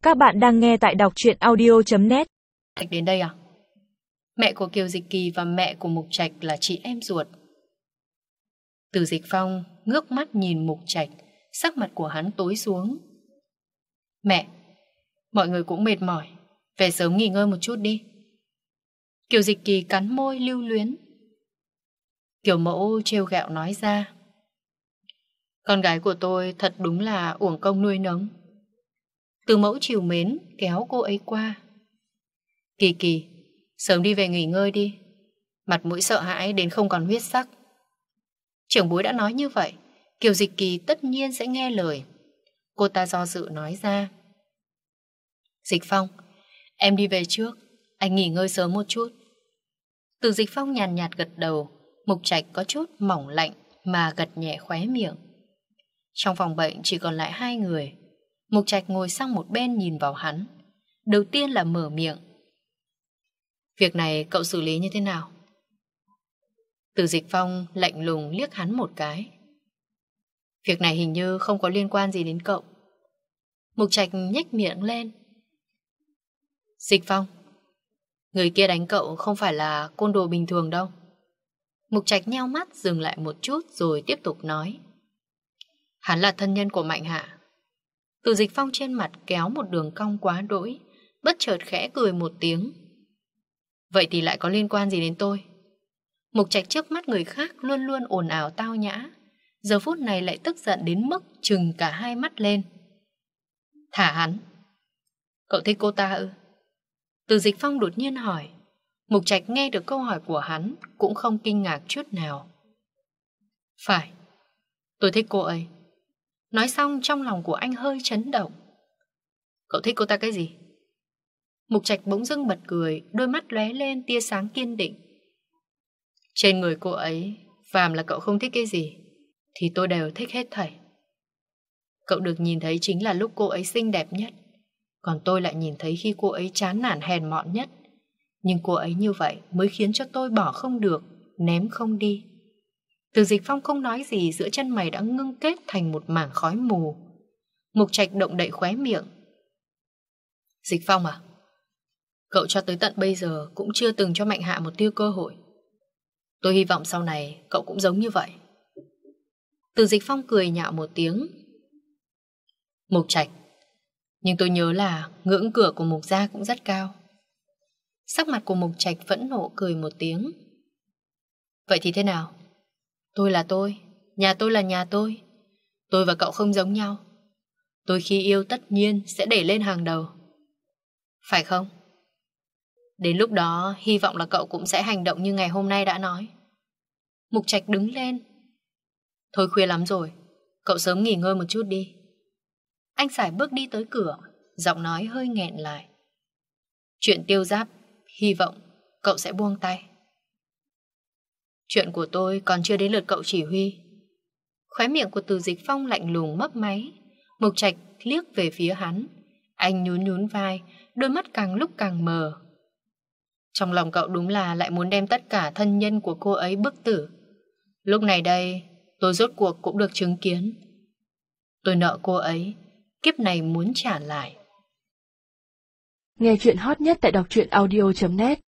Các bạn đang nghe tại đọc truyện audio.net. Đến đây à? Mẹ của Kiều Dịch Kỳ và mẹ của Mục Trạch là chị em ruột. Từ Dịch Phong ngước mắt nhìn Mục Trạch, sắc mặt của hắn tối xuống. Mẹ, mọi người cũng mệt mỏi, về sớm nghỉ ngơi một chút đi. Kiều Dịch Kỳ cắn môi lưu luyến. Kiều Mẫu trêu ghẹo nói ra. Con gái của tôi thật đúng là uổng công nuôi nấng. Từ Mẫu trìu mến kéo cô ấy qua. Kỳ Kỳ, sớm đi về nghỉ ngơi đi. Mặt mũi sợ hãi đến không còn huyết sắc. Trưởng bối đã nói như vậy, Kiều Dịch Kỳ tất nhiên sẽ nghe lời. Cô ta do dự nói ra. Dịch Phong, em đi về trước, anh nghỉ ngơi sớm một chút. Từ Dịch Phong nhàn nhạt gật đầu. Mục Trạch có chút mỏng lạnh mà gật nhẹ khóe miệng. Trong phòng bệnh chỉ còn lại hai người. Mục Trạch ngồi sang một bên nhìn vào hắn. Đầu tiên là mở miệng. Việc này cậu xử lý như thế nào? Từ Dịch Phong lạnh lùng liếc hắn một cái. Việc này hình như không có liên quan gì đến cậu. Mục Trạch nhếch miệng lên. Dịch Phong, người kia đánh cậu không phải là côn đồ bình thường đâu. Mục Trạch nheo mắt dừng lại một chút rồi tiếp tục nói. Hắn là thân nhân của Mạnh Hạ. Từ Dịch Phong trên mặt kéo một đường cong quá đỗi, bất chợt khẽ cười một tiếng. Vậy thì lại có liên quan gì đến tôi? Mục Trạch trước mắt người khác luôn luôn ồn ào tao nhã, giờ phút này lại tức giận đến mức trừng cả hai mắt lên. Thả hắn. Cậu thích cô ta ư? Từ Dịch Phong đột nhiên hỏi. Mục Trạch nghe được câu hỏi của hắn cũng không kinh ngạc chút nào. Phải, tôi thích cô ấy. Nói xong trong lòng của anh hơi chấn động. Cậu thích cô ta cái gì? Mục Trạch bỗng dưng bật cười, đôi mắt lóe lên tia sáng kiên định. Trên người cô ấy, phàm là cậu không thích cái gì thì tôi đều thích hết thảy. Cậu được nhìn thấy chính là lúc cô ấy xinh đẹp nhất, còn tôi lại nhìn thấy khi cô ấy chán nản hèn mọn nhất. Nhưng cô ấy như vậy mới khiến cho tôi bỏ không được, ném không đi. Từ Dịch Phong không nói gì, giữa chân mày đã ngưng kết thành một mảng khói mù. Mục Trạch động đậy khóe miệng. Dịch Phong à, cậu cho tới tận bây giờ cũng chưa từng cho Mạnh Hạ một tia cơ hội. Tôi hy vọng sau này cậu cũng giống như vậy. Từ Dịch Phong cười nhạo một tiếng. Mục Trạch, nhưng tôi nhớ là ngưỡng cửa của Mục gia cũng rất cao. Sắc mặt của Mục Trạch phẫn nộ cười một tiếng. Vậy thì thế nào? Tôi là tôi, nhà tôi là nhà tôi. Tôi và cậu không giống nhau. Tôi khi yêu tất nhiên sẽ đẩy lên hàng đầu. Phải không? Đến lúc đó hy vọng là cậu cũng sẽ hành động như ngày hôm nay đã nói. Mục Trạch đứng lên. Thôi khuya lắm rồi, cậu sớm nghỉ ngơi một chút đi. Anh sải bước đi tới cửa, giọng nói hơi nghẹn lại. Chuyện Tiêu Giáp, hy vọng cậu sẽ buông tay. Chuyện của tôi còn chưa đến lượt cậu chỉ huy. Khóe miệng của Từ Dịch Phong lạnh lùng mấp máy. Mục Trạch liếc về phía hắn. Anh nhún nhún vai, đôi mắt càng lúc càng mờ. Trong lòng cậu đúng là lại muốn đem tất cả thân nhân của cô ấy bức tử. Lúc này đây, tôi rốt cuộc cũng được chứng kiến. Tôi nợ cô ấy, kiếp này muốn trả lại. Nghe chuyện hot nhất tại đọc truyện audio.net.